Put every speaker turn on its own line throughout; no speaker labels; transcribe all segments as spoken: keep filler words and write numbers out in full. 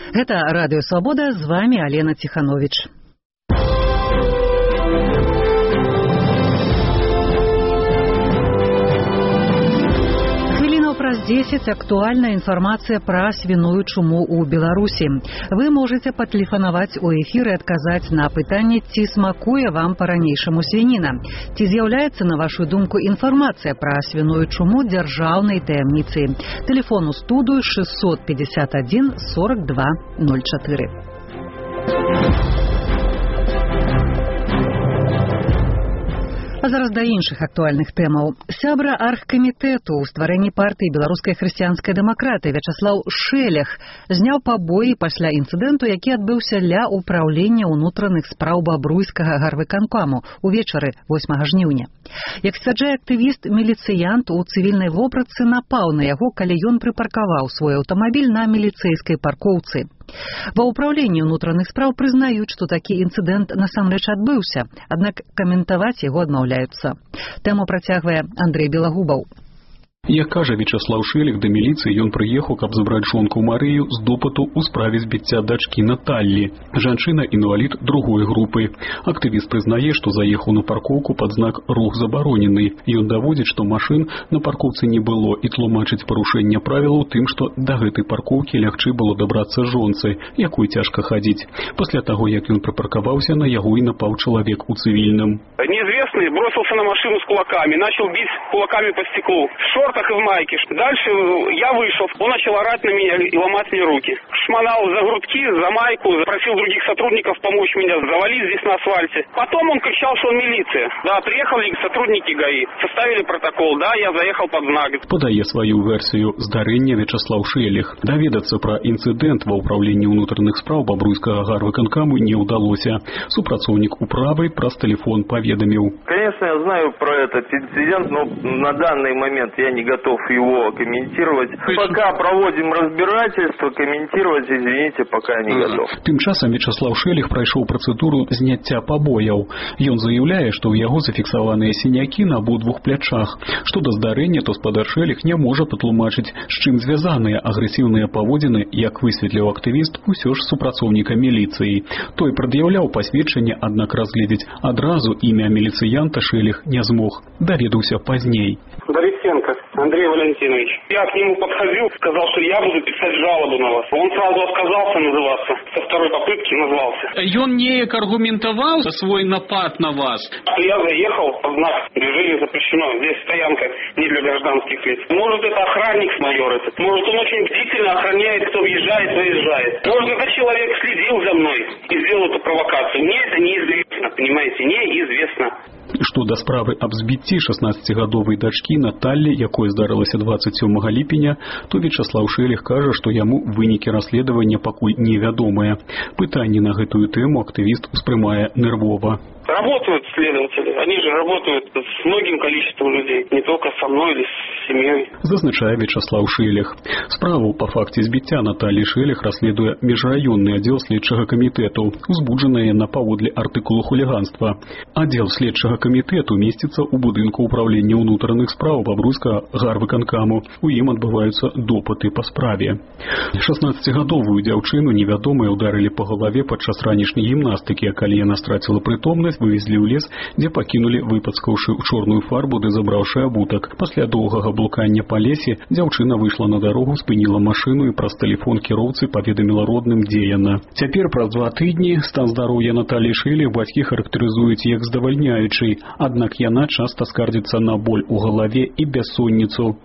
Гэта Радыё Свабода, з вами Алена Тиханович. Праз дзесяць актуальная інфармацыя пра свіную чуму ў Беларусі. Вы можаце патэлефанаваць у эфір і адказаць на пытанне, ці смакуе вам па-ранейшаму свініна. Ці з'яўляецца, на вашу думку, інфармацыя пра свіную чуму дзяржаўнай таямніцай. Тэлефон у студыю шестьсот пятьдесят один сорок два ноль четыре. А зараз да іншых актуальных тэмаў. Сябра аргкамітэту ў стварэнні партыі беларускай хрысціянскай дэмакраты Вячаслаў Шэлех зняў пабоі пасля інцыдэнту, які адбыўся ля ўпраўлення ўнутраных спраў бабруйскага гарвыканкаму увечары восьмага жніўня. Як сцвярджае актывіст, міліцыянт у цывільнай вопратцы напаў на яго, калі ён прыпаркаваў свой аўтамабіль на міліцэйскай паркоўцы. Ва ўпраўленні ўнутраных спраў прызнаюць, што такі інцыдэнт насамрэч адбыўся, аднак каментаваць яго адмаўляюцца. Тэму працягвае Андрэй Белагубаў.
Як кажа Вячаслаў Шэлех, да міліцыі ён прыехаў, каб забраць жонку Марыю з допыту ў справе збіцця дачкі Наталлі. Жанчына-інвалід другой групы. Актывіст прызнае, што заехаў на паркоўку пад знак «Рух забаронены». Ён даводзіць, што машын на паркоўцы не было і тлумачыць парушэнне правілаў тым, што да гэтай паркоўкі лягчэй было дабрацца жонцы, якой цяжка хадзіць. Пасля таго, як ён припаркаваўся, на яго і напаў чалавек у цывільным.
Неизвестный бросился на машину с кулаками, начал бить кулаками по стеклу. В шортах и в майке. Дальше я вышел, он начал орать на меня и ломать мне руки. Шмонал за грудки, за майку, просил других сотрудников помочь меня завалить здесь на асфальте. Потом он кричал, что он милиция. Да, приехали сотрудники ГАИ, составили протокол, да, я заехал под знак.
Падае сваю версію здарэння Вячаслаў Шэлех. Даведацца пра інцыдэнт ва ўпраўленні ўнутраных спраў бабруйскага гарвыканкаму не ўдалося. Супрацоўнік управы праз тэлефон паведаміў.
Конечно, я знаю про этот инцидент, но на данный момент я не готов его комментировать. Пока проводим разбирательство, комментировать, извините, пока не готов.
Тым часам Вячаслаў Шэлех прайшоў працэдуру зняцця пабояў. Ён заяўляе, што ў яго зафіксаваныя сінякі на абодвух плячах. Што да здарэння, то спадар Шэлех не можа патлумачыць, з чым звязаныя агрэсіўныя паводзіны, як высветліў актывіст, усё ж супрацоўніка міліцыі. Той прад'яўляў пасведчанне, аднак разгледзець адразу імя міліцыянта Шэлех не змог. Даведаўся пазней.
Борисенко Андрей Валентинович. Я к нему подходил, сказал, что я буду писать жалобу на вас. Он сразу отказался называться. Со второй попытки назвался.
Он неяк аргументовал свой напад на вас?
Я заехал, знак движения запрещено. Здесь стоянка не для гражданских лиц. Может, это охранник майор этот. Может, он очень бдительно охраняет, кто въезжает, выезжает. Может, этот человек следил за мной и сделал эту провокацию. Мне это неизвестно, понимаете, неизвестно.
Што да справы аб збіцці шаснаццацігадовай дачкі Наталлі, якой здарылася дваццаць сёмага ліпеня, то Вячаслаў Шэлех кажа, што яму вынікі расследавання пакуль невядомыя. Пытанне на гэтую тэму актывіст успрымае нервова.
Работают следователи, они же работают с многим количеством людей, не только со мной или с семьей.
Зазначае Вячаслаў Шэлех. Справу па факце збіцця Наталлі Шэлех расследуе міжраённы аддзел следчага камітэту, узбуджаная на паводле артыкулу хуліганства. Аддзел следчага камітэту месціцца ў будынку ўпраўлення ўнутраных спраў бабруйскага гарвыканкаму. У ім адбываюцца допыты па справе. шаснаццацігадовую дзяўчыну невядомыя ударылі па галаве падчас ранішняй гімнастыкі, а калі яна страціла прытомнасць, вывезлі ў лес, дзе пакінулі, выпацкаўшы ў чорную фарбу ды забраўшы абутак. Пасля доўгага блукання па лесе дзяўчына выйшла на дарогу, спыніла машыну і праз тэлефон кіроўцы паведаміла родным, дзе яна. Цяпер праз два тыдні стан здароўя Наталлі Шэлех бацькі характарызуюць як здавальняючы, аднак яна часта скардзіцца на боль у галаве і бяссонніцу.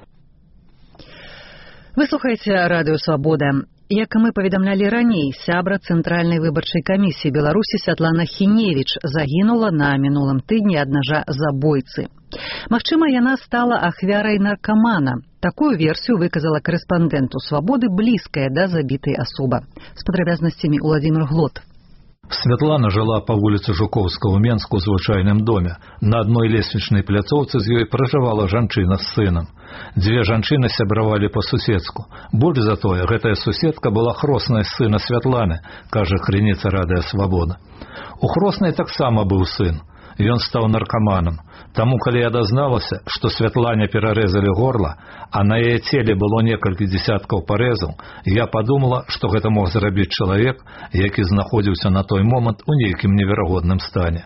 Вы слухаеце Радыё Свабода. Як мы паведамлялі раней, сябра Цэнтральнай выбарчай камісіі Беларусі Святлана Хіневіч загінула на мінулым тыдні ад нажа забойцы. Магчыма, яна стала ахвярай наркамана. Такую версію выказала корэспандэнту Свабоды блізкая да забітай асоба. З падрабязнасцямі Владимир Глот.
Святлана жила по улице Жуковского в Менску в звычайным доме. На одной лестничной пляцоўцы з ёй пражывала жанчына з сынам. Дзве жанчыны сябравалі па-суседску. Больш за тое, гэтая суседка была хроснай сына Святланы, кажа крыніца Радыё Свабода. У хроснай таксама быў сын. Ён стаў наркаманам. Таму, калі я дазналася, што Святлане перарэзалі горла, а на яе целе было некалькі дзесяткаў парэзаў, я падумала, што гэта мог зрабіць чалавек, які знаходзіўся на той момант у нейкім неверагодным стане.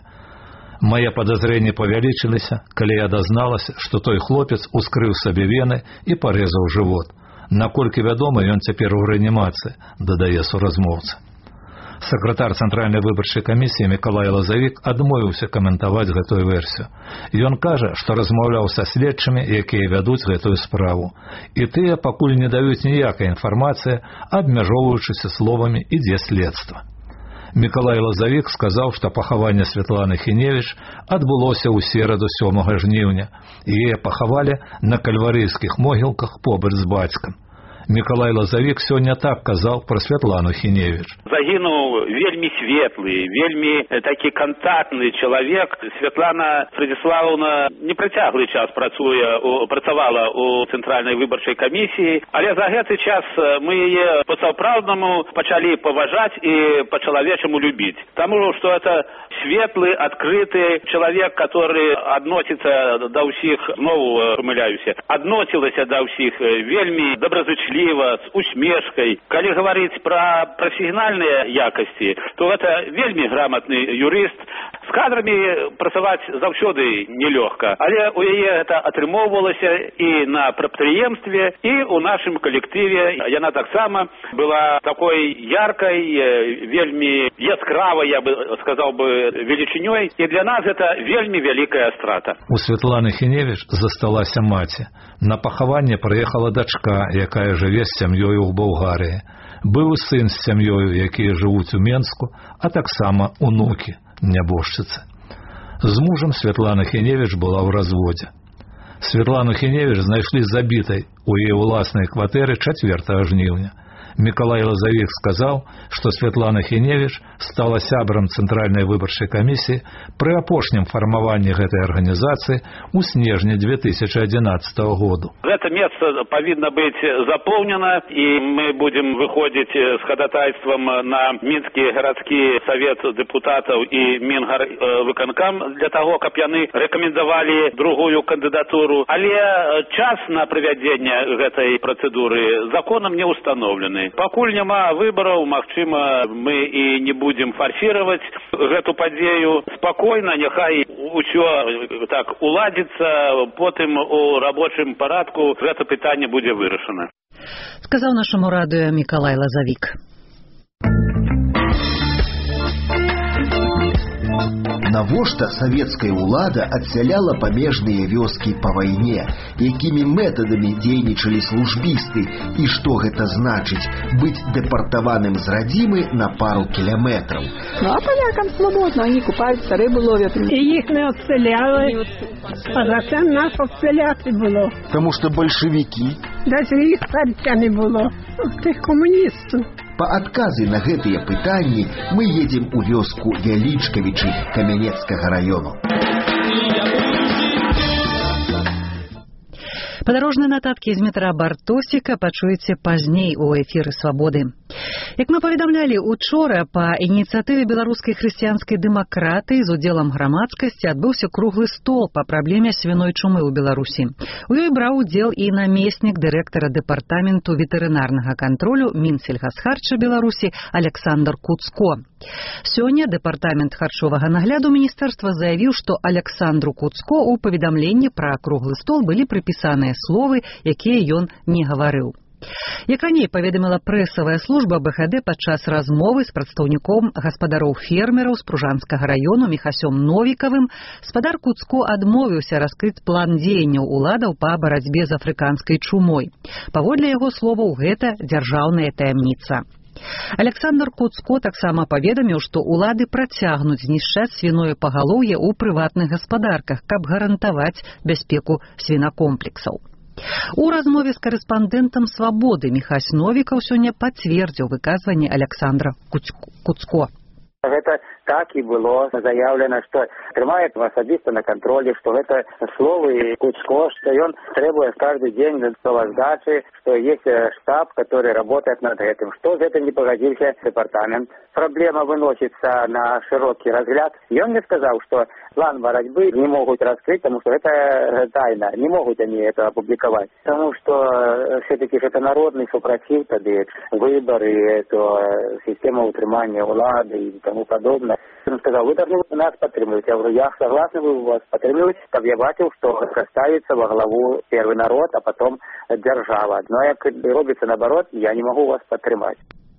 Мае падазрэнні павялічыліся, калі я дазналася, што той хлопец ускрыў сабе вены і парэзаў жывот. Наколькі вядома, ён цяпер у рэанімацыі, дадае суразмоўца. Сакратар Цэнтральнай выбарчай камісіі Мікалай Лазавік адмовіўся каментаваць гэтую версію. Ён кажа, што размаўляў са следчымі, якія вядуць гэтую справу. І тыя пакуль не даюць ніякай інфармацыі, абмяжоўваючыся словамі «ідзе следства». Мікалай Лазавік сказаў, што пахаванне Святланы Хіневіч адбылося ў сераду сёмага жніўня, і яе пахавалі на кальварыйскіх могілках побач з бацькам. Мікалай Лазавік сёння так казаў пра Святлану Хіневіч.
Загінуў вельмі светлы, вельмі такі кантактны чалавек. Святлана Фредзіслаўна непрацяглы час працуе, працавала ў Цэнтральнай выбарчай камісіі, але за гэты час мы яе па-сапраўднаму пачалі паважаць і па-чалавечаму любіць. Таму што это светлы, адкрыты чалавек, который адносіцца да ўсіх, зноў памыляюся, адносілася да ўсіх вельмі добразычліва, с усмешкой. Калі говорить про профессиональные якости, то это вельмі грамотный юрист. С кадрами працаваць заўсёды нелёгка, але у яе это атрымоўвалася і на прадпрыемстве, і ў нашым калектыве. Яна таксама была такой яркой, вельмі яскравой, я бы сказал бы, величинёй, і для нас это вельмі вялікая страта.
У Святланы Хіневіч засталася маці. На пахаванне прыехала дачка, якая жыве з сям'ёю ў Балгарыі. Быў сын з сям'ёю, якія жывуць у Менску, а таксама унукі, нябожчыцы. З мужам Святлана Хіневіч была ў разводзе. Святлану Хіневіч знайшлі забітай у яе ўласнай кватэры чацвёртага жніўня. Мікалай Лазавік сказаў, што Святлана Хіневіч стала сябрам Цэнтральнай выбарчай камісіі пры апошнім фармаванні гэтай арганізацыі ў снежні две тысячы адзінаццатага году.
Гэта месца павінна быць запоўнена, і мы будзем выходзіць з хадатайствам на Мінскі гарадскі савет дэпутатаў і Мінгарвыканкам для таго, каб яны рэкамендавалі другую кандыдатуру. Але час на правядзенне гэтай працэдуры законам не ўстаноўлены. Пакуль няма выбараў, магчыма, мы і не будзем фарсіраваць гэту падзею. Спакойна, няхай усё так уладзіцца, потым у рабочым парадку гэта пытанне будзе вырашана.
Сказаў нашаму радыё Мікалай Лазавік.
Навошта савецкая ўлада адсяляла памежныя вёскі па вайне, якімі метадамі дзейнічалі службісты, і што гэта значыць быць дэпартаваным з радзімы на пару кіляметраў.
Ну а полякам свободно, они купаюцца, рыбу ловят. І іх не адсяляли, а зачем нас адсяляти було?
Тому што бальшавікі.
Даже іх царця не було, тих комуністів.
Па адказы на гэтыя пытанні мы едзем у вёску Вялічкавічы Камянецкага раёну.
Падарожныя нататкі з метра Бартосіка пачуеце пазней у эфіры «Свабоды». Як мы паведамлялі учора, па ініцыятыве беларускай хрысціянскай дэмакратыі з удзелам грамадскасці адбыўся круглы стол па праблеме свіной чумы ў Беларусі. У ёй браў удзел і намеснік дырэктара дэпартаменту ветэрынарнага кантролю Мінсельгасхарча Беларусі Александр Куцко. Сёння дэпартамент харчовага нагляду міністэрства заявіў, што Александру Куцко ў паведамленні пра круглы стол былі прыпісаныя словы, якія ён не гаварыў. Як раней паведаміла прэсавая служба бэ ха дэ падчас размовы з прадстаўніком гаспадароў-фермераў з Пружанскага раёну Міхасём Новікавым, спадар Куцко адмовіўся раскрыць план дзеянняў уладаў па барацьбе з афрыканскай чумой. Паводле яго словаў, гэта дзяржаўная таямніца. Александр Куцко таксама паведаміў, што ўлады працягнуць знішчаць свіное пагалоўе ў прыватных гаспадарках, каб гарантаваць бяспеку свінакомплексаў. У размове з карэспандэнтам «Свабоды» Міхась Новікаў сёння пацвердзіў выказванне Александра Куцко.
Гэта так і было заявлено, што трымае асабіста на кантролі, што гэта словы Кучко, што ён требуе каждый день справаздачы, што есть штаб, который работает над этим. Што з этим не погодился департамент. Проблема выносится на широкий разгляд. И он мне сказал, что план борьбы не могут раскрыть, потому что это тайна. Не могут они это опубликовать. Потому что все-таки это народный супротив, тогда выборы, это система утримания улады и тому подобное. Он сказал, вы должны нас подтримывать. Я говорю, я согласен, вы вас подтримывать, чтобы я бачил, что ставится во главу первый народ, а потом держава. Но як робится наоборот, я не могу вас подтримать.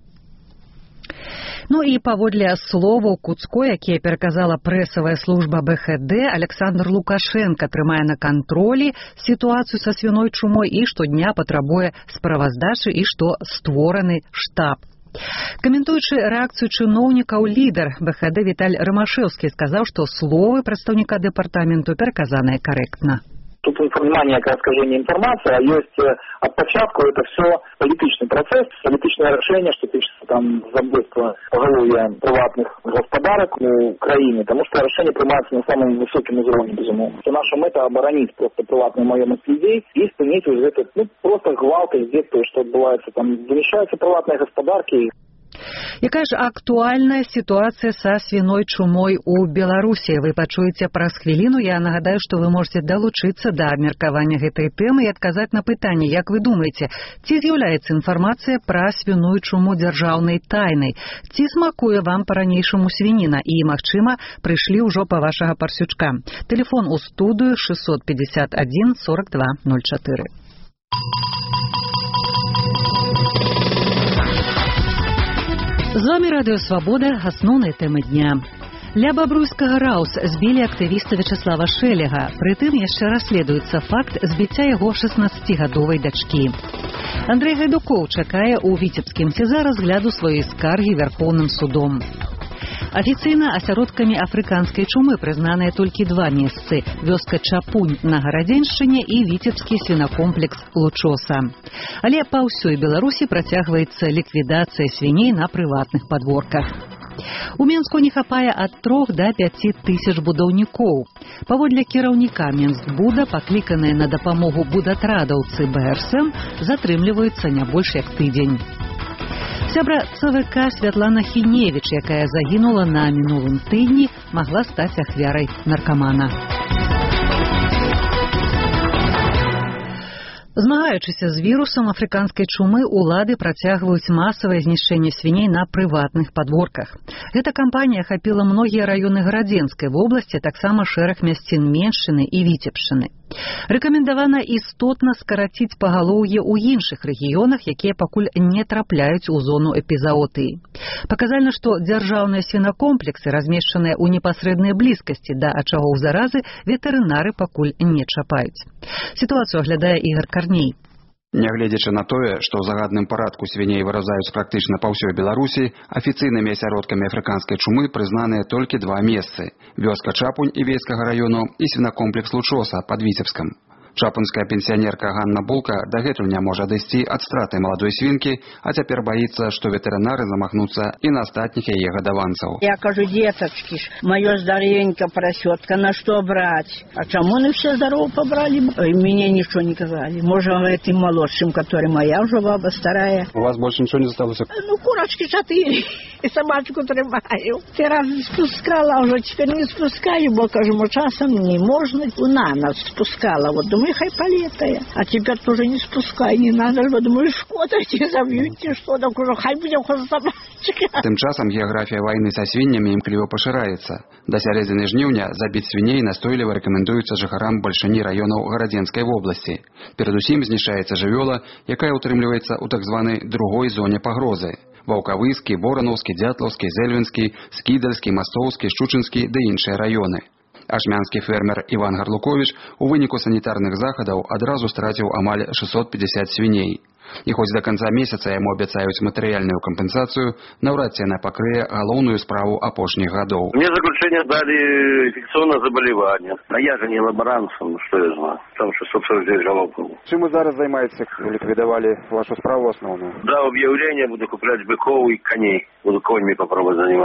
Ну і паводле словаў Куцко, якія пераказала прэсавая служба бэ ха дэ, Александр Лукашенко трымае на кантролі сітуацыю са свіной чумой і штодня патрабуе справаздачы і што створаны штаб. Каментуючы рэакцыю чыноўнікаў, лідар бэ ха дэ Віталь Рамашэўскі сказаў, што словы прадстаўніка дэпартаменту пераказаныя карэктна.
Тут внимание к расскажению информации, а есть от початку это все политичный процесс, политичное решение, что пишется там забойство поголовья приватных господарок в Украине, потому что решение принимается на самом высоком уровне, безумовно. Что наша мета оборонить просто приватную маемость людей и спинить уже этот, ну, просто гвалт из детства, что отбывается там, замещаются приватные господарки.
Якая ж актуальная сітуацыя са свіной чумой у Беларусі? Вы пачуеце праз хвіліну. Я нагадаю, што вы можете далучыцца да абмеркавання гэтай тэмы і адказаць на пытанне, як вы думаеце, ці з'яўляецца інфармацыя пра свіную чуму дзяржаўнай тайнай? Ці смакуе вам па-ранейшаму свініна? І, магчыма, прыйшлі ўжо па вашага парсючка. Тэлефон у студыю шестьсот пятьдесят один сорок два ноль четыре. З вами Радыё Свабода, асноўныя тэмы дня. Ля бабруйскага раус збілі актывіста Вячаслава Шэлега. Прытым яшчэ расследуецца факт збіцця яго шаснаццацігадовай дачкі. Андрэй Гайдукоў чакае ў віцебскім СІЗА разгляду сваёй скаргі Вярхоўным судом. Афіцыйна асяродкамі афрыканскай чумы прызнаныя толькі два месцы – вёска Чапунь на Гарадзеншчыне і віцебскі свінакомплекс Лучоса. Але па ўсёй Беларусі працягваецца ліквідацыя свіней на прыватных падворках. У Менску не хапае ад трох да пяці тысяч будаўнікоў. Паводле кіраўніка Менскбуда, пакліканыя на дапамогу будатрадаўцы бэ эр эс эм, затрымліваюцца не больш як тыдзень. Сябра ЦВК Святлана Хіневіч, якая загінула на мінулым тыдні, магла стаць ахвярай наркамана. Змагаючыся з вірусам афрыканскай чумы, улады працягваюць масавае знішчэнне свіней на прыватных падворках. Гэта кампанія ахапіла многія раёны Гарадзенскай вобласці, таксама шэраг мясцін Меншчыны і Віцебшчыны. Рэкамендавана істотна скараціць пагалоўе ў іншых рэгіёнах, якія пакуль не трапляюць у зону эпізаотыі. Паказальна, што дзяржаўныя свінакомплексы, размешчаныя ў непасрэднай блізкасці да ачагоў заразы, ветэрынары пакуль не чапаюць. Сітуацыю аглядае Ігор Карней.
Нягледзячы на тое, што ў загадным парадку свіней выразаюць практычна па ўсёй Беларусі, афіцыйнымі асяродкамі афрыканскай чумы прызнаныя толькі два месцы – вёска Чапунь і Вейскага раёну і свінакомплекс Лучоса пад Віцебскам. Чапунская пенсіянерка Ганна Булка дагэтуль не можа дайсці ад страты маладой свінкі, а цяпер баіцца, што ветэрынары замахнуцца і на астатніх яе гадаванцаў.
Я кажу, деточки, маё здаровенька поросётка, на что брать? А чему они все здорово побрали? И мне ничего не сказали. Может, этим молодшим, который моя уже баба старая.
У вас больше ничего не осталось?
Ну, курочки четыре. И собачку тримаю. Ты раз спускала, уже теперь не спускаю, бо, кажу, часом не можно. На нас спускала. Вот думаю, хай полетая. А теперь тоже не спускай, не надо. Думаю, шкода, те забьете, что так уже, хай будем хоть собачка.
Тым часам геаграфія вайны са свіннямі імкліва пашыраецца. Да сярэдзіны жніўня забіць свіней настойліва рэкамендуецца жыхарам бальшыні раёнаў Гарадзенскай вобласці. Перадусім знішчаецца жывёла, якая утрымліваецца ў так званай другой зоне пагрозы. Ваўкавыскі, Боранаўскі, Дзятлаўскі, Зэльвінскі, Скідальскі, Мастоўскі, Шчучынскі ды іншыя раёны. Ашмянскі фермер Іван Гарлуковіч у выніку санітарных захадаў адразу страціў амаль шестьсот пятьдесят свіней. І хоць да канца месяца яму абяцаюць матэрыяльную кампенсацыю, наўрад ці яна пакрые галоўную справу апошніх гадоў.
Мне заключение дали инфекционное заболевание. А я же не лаборант, что я знаю. Там шестьсот сорок девять жалоб было.
Чим ви зараз займаєтеся? Ліквідували вашу справу основную?
Да, объявление, буду куплять быков и коней. Буду конями попробовать заниматься.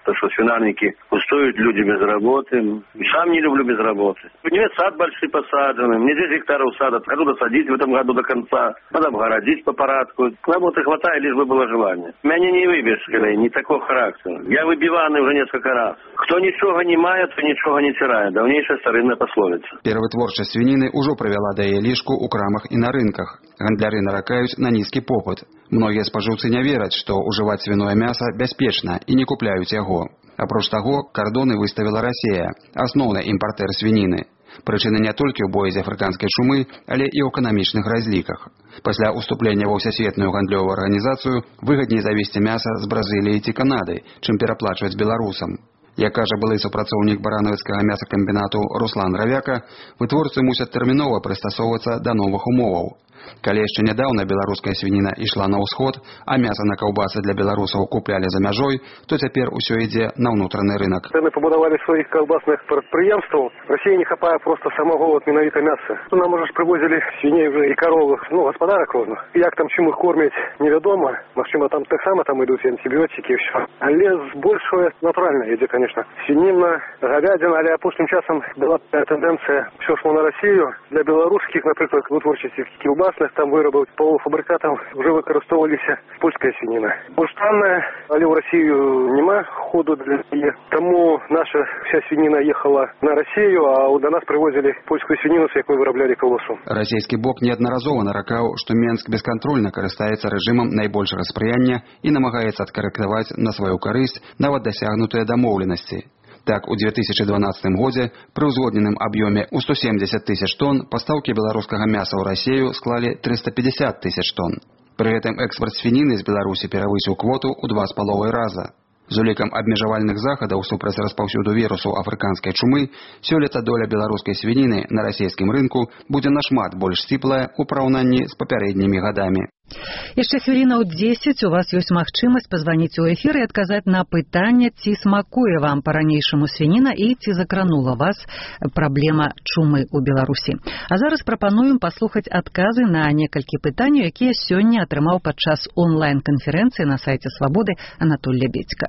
То, что свинарники пустуют, люди без работы. И сам не люблю без работы. У меня сад большой посаженный. Мне десять гектаров сада. Хочу досадить в этом году до конца. Надо обгородить по порядку. Работы хватает, лишь бы было желание. Меня не выбьешь, не такого характера. Я выбиванный уже несколько раз. Кто ничего не мает, то ничего не тирает. Давнейшая старинная пословица.
Первая творчесть свинины уже провела да яе лішку у крамах и на рынках. Гандляры наракаюць на низкий попыт. Многие спажыўцы не вераць, что уживать свиное мясо бяспечна и не купляют яго. Апроч таго, кардоны выставила Россия, асноўны імпартэр свінины. Прычына не толькі ў боязі афрыканскай чумы, але і ў эканамічных разліках. Пасля уступлення ва ўсясветную гандлёвую арганізацыю выгадней завезці мяса з Бразыліі ці Канады, чым пераплачваць беларусам. Як кажа былы супрацоўнік баранавіцкага мясакамбінату Руслан Равяка, вытворцы мусяць тэрмінова прыстасоўвацца да новых умоваў. Калі яшчэ нядаўна беларуская свініна ішла на ўсход, а мяса на каўбасы для беларусаў куплялі за мяжой, то цяпер усё ідзе на ўнутраны рынок.
Мы побудовали своих колбасных предприемств. В России не хапае просто самого вот менавіта мяса. Нам уже ж привозили свиней уже и коровых, ну, господарок розных. Як там чим их кормить, неведомо. Максимум там так само там идут антибиотики и все. Але большое натурально идет, конечно. Свинина, говядина, але опустим часом была тенденция, все шло на Россию. Для белорусских, например, вытворческих колбас там виробів полуфабрикатів вже використовувалися польська свинина. Бурштанна, але в Росію нема ходу для неї. Тому наша вся свинина їхала на Росію, а до нас привозили польську свинину, з якої виробляли колбасу.
Російський бок неодноразово наракаў, што Менск бескантрольна карыстаецца рэжымам найбольшага спрыяння і намагаецца адкарэктаваць на сваю карысць нават дасягнутыя дамоўленасці. Так, у две тысячи дванадцатым годзе пры ўзгодненым аб'ёме ў сто семьдесят тысяч тонн пастаўкі беларускага мяса ў Расію склалі триста пятьдесят тысяч тонн. Пры гэтым экспарт свініны з Беларусі перавысіў квоту ў два з паловай раза. З улікам абмежавальных захадаў супраць распаўсюду вірусу афрыканскай чумы, сёлета доля беларускай свініны на расійскім рынку будзе нашмат больш сціплая ў параўнанні з папярэднімі гадамі.
Яшчэ хвілінаў дзесяць у вас ёсць магчымасць пазваніць у эфір і адказаць на пытанне, ці смакуе вам па-ранейшаму свініна і ці закранула вас праблема чумы ў Беларусі. А зараз прапануем паслухаць адказы на некалькі пытанняў, якія сёння атрымаў падчас онлайн-канферэнцыі на сайце Свабоды Анатоль Лябедзька.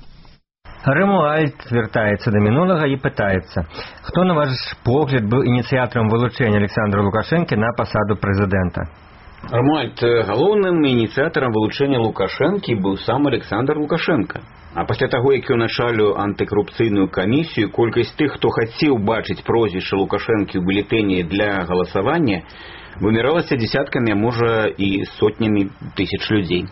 Рэмуальд звяртаецца да мінулага і пытаецца, хто, на ваш погляд, быў ініцыятарам вылучэння Александра Лукашэнкі на пасаду прэзідэнта?
Рамуальд, галоўным ініцыятарам вылучэння Лукашэнкі быў сам Александр Лукашенко. А пасля таго, як ён началіў антыкарупцыйную камісію, колькасць тых, хто хацеў бачыць прозвішча Лукашэнкі ў бюлетэні для галасавання, выміралася дзесяткамі, а можа і сотнямі тысяч людзей.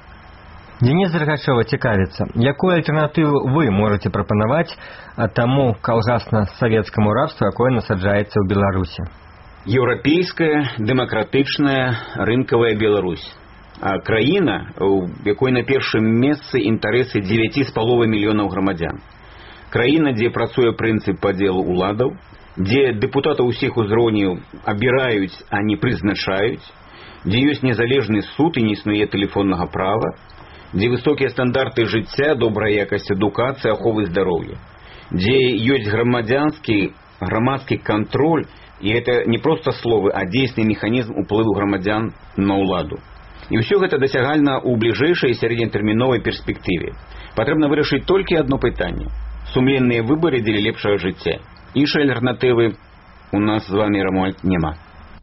Денис Дергачёва цікавіцца, якую альтэрнатыву вы можаце прапанаваць таму калгасна-савецкаму рабству, якое насаджаецца ў Беларусі? Еўрапейская, дэмакратычная, рынкавая Беларусь. А краіна, у якой на першым месцы інтарэсы дзевяці з паловай мільёнаў грамадзян. Краіна, дзе працуе прынцып падзелу ўладаў, дзе дэпутатаў усіх узроўняў абіраюць, а не прызначаюць, дзе ёсць незалежны суд і не існуе тэлефоннага права, дзе высокія стандарты жыцця, добрая якасць адукацыі, аховы здароўя, дзе ёсць грамадзянскі, грамадскі кантроль. И это не просто словы, а действенный механизм уплыву громадян на уладу. И все это досягальна у ближайшей и среднетэрміновай перспективе. Потребно вырашыць толькі одно пытанне. Сумленныя выборы дзеля лепшага жыцця. Іншай альтэрнатывы у нас з вами, Рамуальд, няма.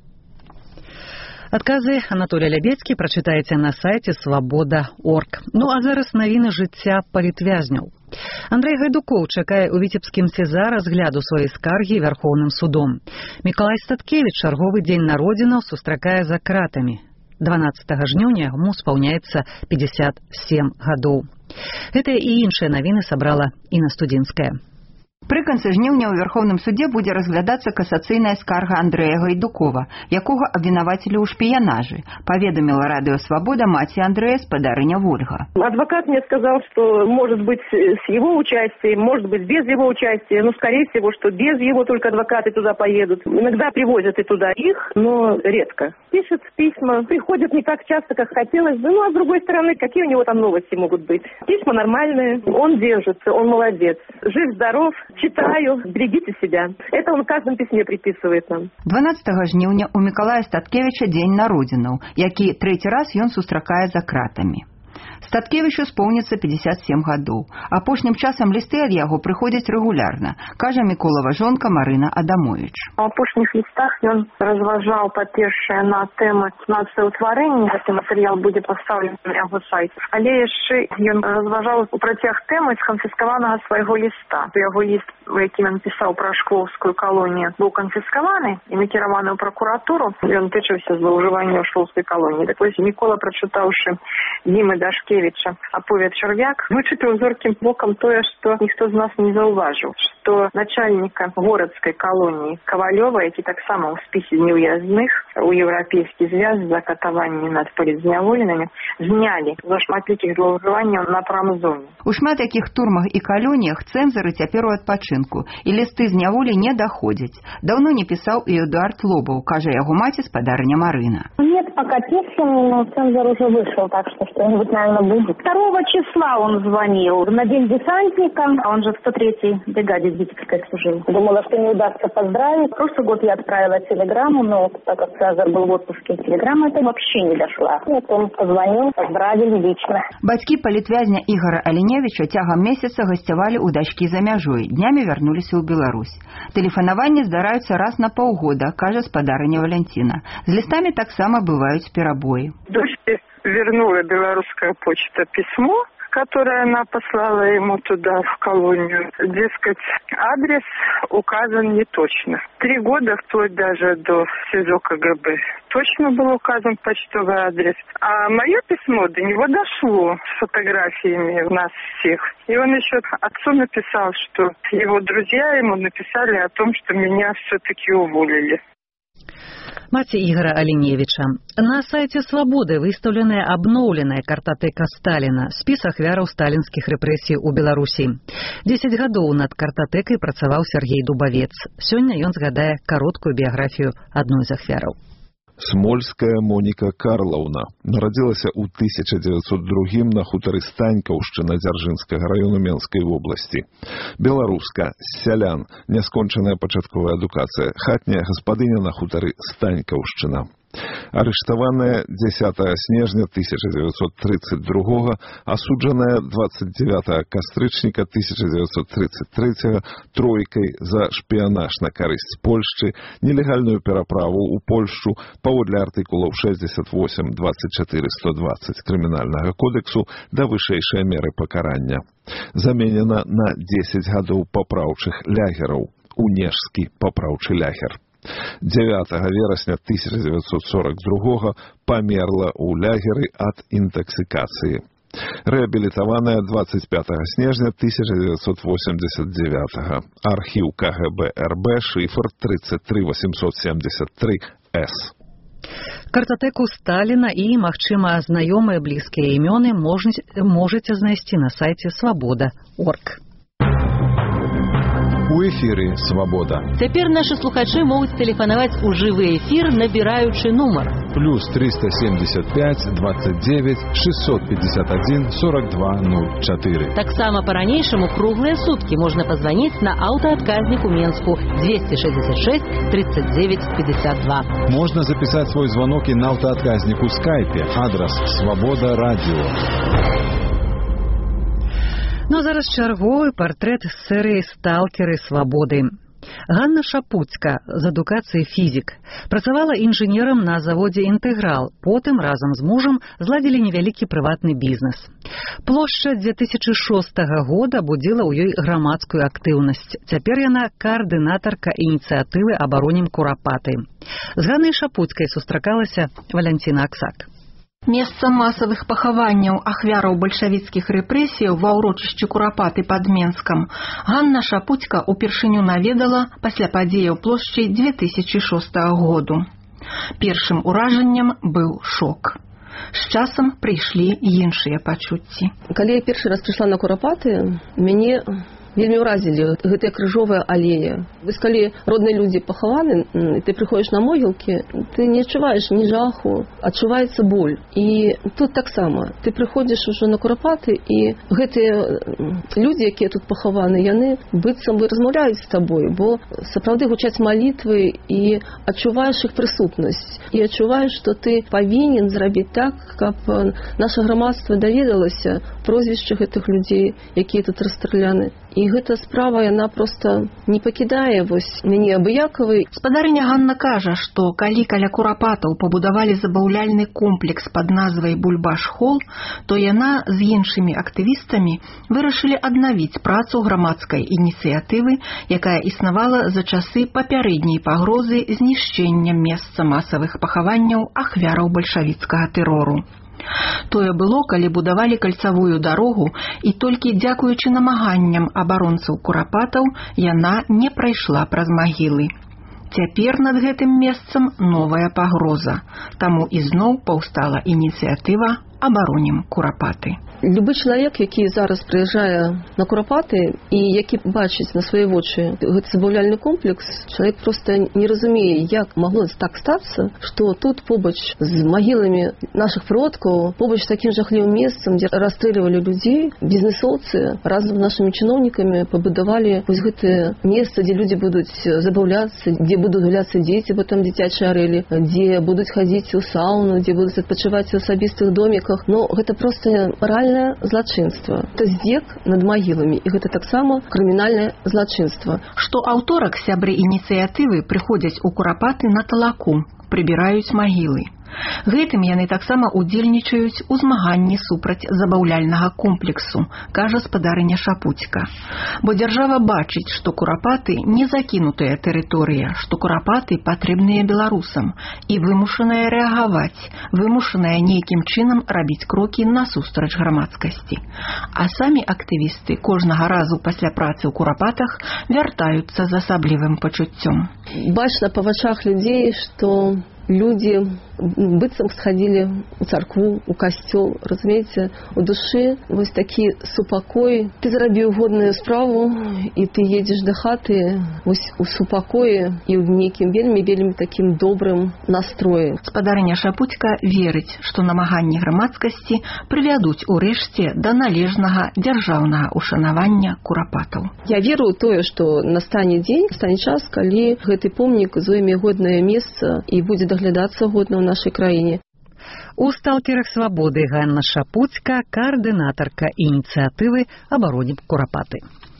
Адказы Анатолія Лябедзькі прачытаеце на сайце свабода точка орг. Ну а зараз навіны жыцця палітвязняў. Андрэй Гайдукоў чакае ў віцебскім СІЗА разгляду сваёй скаргі вярхоўным судом. Мікалай Статкевіч чарговы дзень народзінаў сустракае за кратамі. дванаццатага жніўня яму спаўняецца пятьдесят семь гадоў. Гэтыя і іншыя навіны сабрала Інна Студзінская.
Пры канцы жніўня ў Вярхоўным судзе будзе разглядацца касацыйная скарга Андрэя Гайдукова, якога абвінавацілі ў шпіянажы, паведаміла радыё «Свобода» маці Андрэя, спадарыня Вольга.
Адвокат мне сказал, что может быть с его участием, может быть без его участия, но скорее всего, что без его только адвокаты туда поедут. Иногда привозят и туда их, но редко. Пишет письма, приходят не так часто, как хотелось бы, ну а с другой стороны, какие у него там новости могут быть? Письма нормальные, он держится, он молодец, жив-здоров. Читаю, берегите себя. Это он в каждом письме приписывает нам.
дванаццатага жніўня у Мікалая Статкевіча дзень народзінаў, які трэці раз ён сустракае за кратамі. Статкевічу споўніцца пятьдесят семь гадоў. Апошнім часам лісты ад яго прыходзяць рэгулярна, кажа Міколава жонка Марына Адамовіч.
У апошніх лістах ён разважаў, па-першае, на тэмы нацыўтварэння, гэты матэрыял будзе пастаўлены на яго сайт, але яшчэ ён разважаў у працяг тэмы з канфіскаванага свайго ліста. Яго ліст, у якім ён пісаў пра шклоўскую калонію, быў канфіскаваны і накіраваны ў пракуратуру. Ён тычыўся злоўжывання ў шклоўскай калоніі. Так вось, Мікола, прачытаўшы Дімы Дашкевіча «Аповед чарвяк», вычытаў зоркім бокам тое, што ніхто з нас не заўважыў, што начальніка горадскай калоніі Кавалёва, які таксама ў спісе неўязных у еўрапейскі звяз за катаванні над палітзняволенымі, знялі за шматлікіх злоўжыванняў на прамзоне.
У шмат якіх турмах і калоніях цэнзары цяпер у адпачынку, і лісты з няволі не даходзяць. Даўно не пісаў і Эдуард Лобаў, кажа яго маці спадарня Марына.
Нет, пока писем, но цензор уже вышел, так что что-нибудь, наверное, будет. Второго числа он звонил на день десантника, а он же в сто третьей бригаде Витебской служил. Думала, что не удастся поздравить. В прошлый год я отправила телеграмму, но так как цензор был в отпуске, телеграмма эта вообще не дошла. Вот он позвонил, поздравили лично.
Бацькі палітвязня Ігора Аленевіча цягам месяца гасцявалі ў дачкі за мяжой, днямі вярнуліся ў Беларусь. Тэлефанаванні здараюцца раз на паўгода, кажа спадарыня Валянціна. З лістамі таксама бываюць перабоі.
Дочке вернула белорусская почта письмо, которое она послала ему туда, в колонию. Дескать, адрес указан не точно. Три года, вплоть даже до СИЗО КГБ, точно был указан почтовый адрес. А мое письмо до него дошло с фотографиями нас всех. И он еще отцу написал, что его друзья ему написали о том, что меня все-таки уволили.
Маці Ігора Аленевіча. На сайце «Свабоды» выстаўленая абноўленая картатэка Сталіна, спіс ахвяраў сталінскіх рэпрэсій у Беларусі. Дзесяць гадоў над картатэкай працаваў Сергей Дубавец. Сёння ён згадае кароткую біяграфію адной з ахвяраў.
Смольская Моніка Карлаўна нарадзілася ў тысяча дзевяцьсот другім на хутары Станькаўшчына Дзяржынскага раёну Менскай вобласці. Беларуска, з сялян, няскончаная пачатковая адукацыя, хатняя гаспадыня на хутары Станькаўшчына. Арыштаваная дзесятага снежня тысяча дзевяцьсот тридцать другога, асуджаная двадцать девятага кастрычніка тысяча дзевяцьсот тридцать трэцяга тройкай за шпіянаж на карысць Польшчы, нелегальную пераправу ў Польшчу паводле артыкулаў шэсцьдзесят восемь, двадцать четыре, сто двадцать крымінальнага кодэксу да вышэйшай меры пакарання. Заменена на дзесяць гадоў папраўчых лягераў. Унежскі папраўчы лягер. дзевятага верасня тысяча дзевяцьсот сорок другога памерла ў лягеры ад інтаксікацыі. Рэабілітаваная двадцать пятага снежня тысяча девятьсот восемьдесят девятага. Архіў КГБ РБ, шифр тридцать три восемьсот семьдесят три С.
Картатэку Сталіна і, магчыма, знаёмыя блізкія імёны можаце знайсці на сайце свабода точка орг.
У эфіры «Свабода».
Цяпер нашы слухачы могуць тэлефанаваць у жывы эфір, набіраючы нумар.
Плюс триста семьдесят пять двадцать девять шестьсот пятьдесят один сорок два ноль четыре.
Таксама па-ранейшаму круглыя суткі можна пазваніць на аўтаадказнік у Менску двести шестьдесят шесть тридцать девять пятьдесят два.
Можно записать свой звонок и на аўтаадказніку в скайпе. Адрес «Свобода радио».
Ну, зараз чарговы партрэт з серыі «Сталкеры свабоды». Ганна Шапуцька з адукацыі фізік. Працавала інжынерам на заводзе «Інтэграл». Потым разам з мужам зладзілі невялікі прыватны бізнес. Плошча две тысячи шостага года будзіла ў ёй грамадскую актыўнасць. Цяпер яна каардынатарка ініцыятывы «Абаронім курапаты». З Ганнай Шапуцькай сустракалася Валянціна Аксак.
Месцам масавых пахаванняў ахвяраў бальшавіцкіх рэпрэсіяў ва ўрочышчы Курапаты пад Менскам Ганна Шапуцька упершыню наведала пасля падзеяў плошчы две тысячи шостага году. Першым уражаннем быў шок. З часам прыйшлі іншыя пачуцці.
Калі я першы раз прыйшла на Курапаты, мяне
вельмі ўразілі гэтая крыжовая алея. Вось калі родныя людзі пахаваны, і ты прыходзіш на могілкі, ты не адчуваеш ні жаху, адчуваецца боль. І тут таксама ты прыходзіш ужо на Курапаты, і гэтыя людзі, якія тут пахаваны, яны быццам бы размаўляюць з табой, бо сапраўды гучаць малітвы і адчуваеш іх прысутнасць. І адчуваеш, што ты павінен зрабіць так, каб наша грамадства даведалася прозвішча гэтых людзей, якія тут расстраляны. І гэта справа, яна проста не пакідае вось мяне абыякавай.
Спадарыня Ганна кажа, што калі каля Курапатаў пабудавалі забаўляльны комплекс пад назвай Бульбаш-Холл, то яна з іншымі актывістамі вырашылі аднавіць працу грамадскай ініцыятывы, якая існавала за часы папярэдняй пагрозы знішчэння месца масавых пахаванняў ахвяраў бальшавіцкага тэрору. Тое было, калі будавалі кальцавую дарогу, і толькі дзякуючы намаганням абаронцаў Курапатаў яна не прайшла праз магілы. Цяпер над гэтым месцам новая пагроза, таму ізноў паўстала ініцыятыва «Абаронім Курапаты».
Любы чалавек, які зараз прыязджае на Курапаты і які бачыць на свае вочы гэты забаўляльны комплекс, чалавек проста не разумее, як магло так стацца, што тут побач з магіламі нашых продкаў, побач з такім жахлівым месцам, дзе расстрэльвалі людзей, бізнесоўцы разам з нашымі чыноўнікамі пабудавалі вось гэтае месца, дзе людзі будуць забаўляцца, дзе будуць гуляцца дзеці, бо там дзіцячыя арэлі, дзе будуць хадзіць у сауну, дзе будуць адпачываць у асабістых доміках. Но гэта проста маральна злачынства. Это здзек над магіламі, і гэта таксама крымінальнае злачынства.
Што аўторак сябры ініцыятывы прыходзяць у Курапаты на талаку, прыбіраюць магілы. Гэтым яны таксама удзельнічаюць у змаганні супраць забаўляльнага комплексу, кажа спадарыня Шапуцька. Бо дзяржава бачыць, што Курапаты не закінутая тэрыторыя, што Курапаты патрэбныя беларусам і вымушаная рэагаваць, вымушаная нейкім чынам рабіць крокі насустрач грамадскасці. А самі актывісты кожнага разу пасля працы ў Курапатах вяртаюцца з асаблівым пачуццём.
Бачна па вачах людзей, што люди быццам сходили у царкву, у касцёл, разумееце, у душы вось такі супакой. Ты зрабіў годную справу, і ты едзеш да хаты вось у супакоі і ў нейкім вельмі вельмі такім добрым настроі.
Спадарыня Шапуцька верыць, што намаганні грамадскасці прывядуць урэшце да належнага дзяржаўнага ушанавання Курапатаў.
Я веру ў тое, што настане дзень, настане час, калі гэты помнік зойме годнае месца і будзе даглядацца годна ў нашай краіне.
У «Сталкерах свабоды» Ганна Шапуцька, координаторка инициативы «Обороним Курапаты».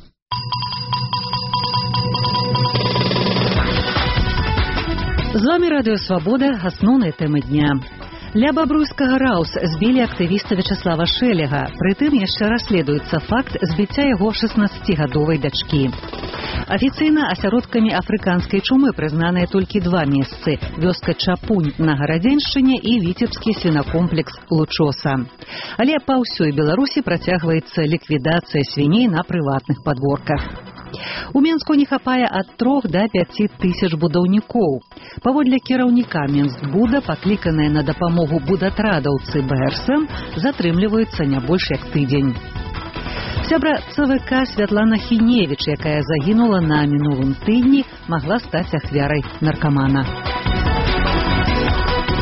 З вами Радио Свобода, основные темы дня. Ля бабруйскага раус збілі актывіста Вячаслава Шэлега. Прытым яшчэ расследуецца факт збіцця яго шаснаццацігадовай дачкі. Афіцыйна асяродкамі афрыканскай чумы прызнаныя толькі два месцы – вёска Чапунь на Гарадзеншчыне і віцебскі свінакомплекс Лучоса. Але па ўсёй Беларусі працягваецца ліквідацыя свіней на прыватных падворках. У Менску не хапае ад трох да пяці тысяч будаўнікоў. Паводле кіраўніка Менсбуда, пакліканыя на дапамогу будатрадаўцы бэ эр эс эм, затрымліваюцца не больш як тыдзень. Сябра цэ вэ ка Святлана Хіневіч, якая загінула на мінулым тыдні, магла стаць ахвярай наркамана.